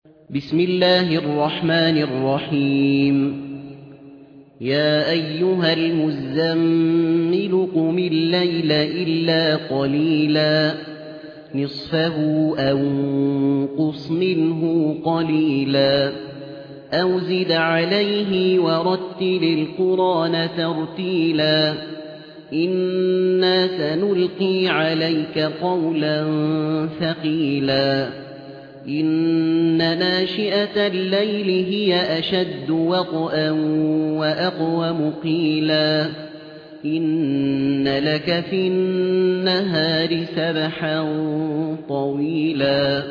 بسم الله الرحمن الرحيم. يا أيها المزمل قم الليل إلا قليلا نصفه أو انقص منه قليلا أو زد عليه ورتل القرآن ترتيلا إنا سنلقي عليك قولا ثقيلا إن ناشئة الليل هي أشد وطئا وأقوم قيلا إن لك في النهار سبحا طويلا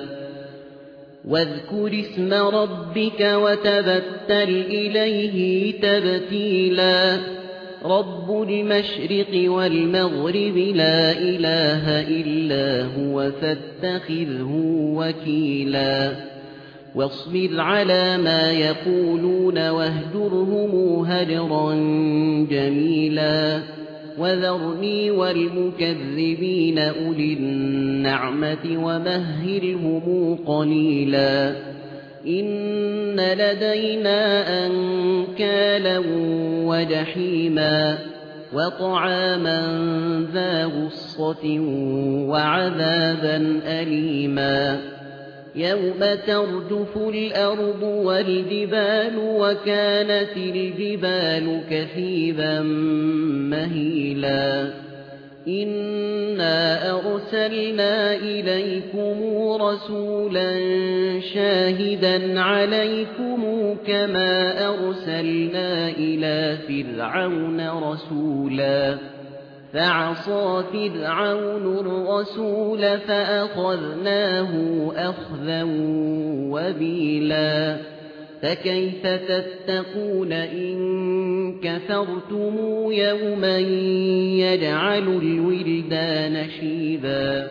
واذكر اسم ربك وتبتل إليه تبتيلا رب المشرق والمغرب لا إله إلا هو فاتخذه وكيلا واصبر على ما يقولون واهجرهم هجرا جميلا وذرني والمكذبين أولي النعمة ومهلهم قليلا إن لدينا أنكالا وجحيما وطعاما ذا غصة وعذابا أليما يوم ترجف الأرض والجبال وكانت الجبال كثيبا مهيلا إنا أرسلنا إليكم رسولا شاهدا عليكم كما أرسلنا إلى فرعون رسولا فعصى فرعون الرسول فأخذناه أخذا وبيلا فكيف تتقون إن كفرتم يوما يجعل الولدان شيبا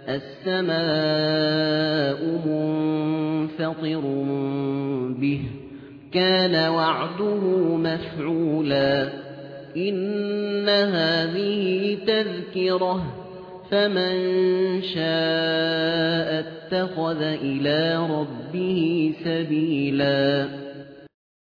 السماء منفطر به كان وعده مفعولا إن هذه تذكرة فمن شاء اتخذ إلى ربه سبيلا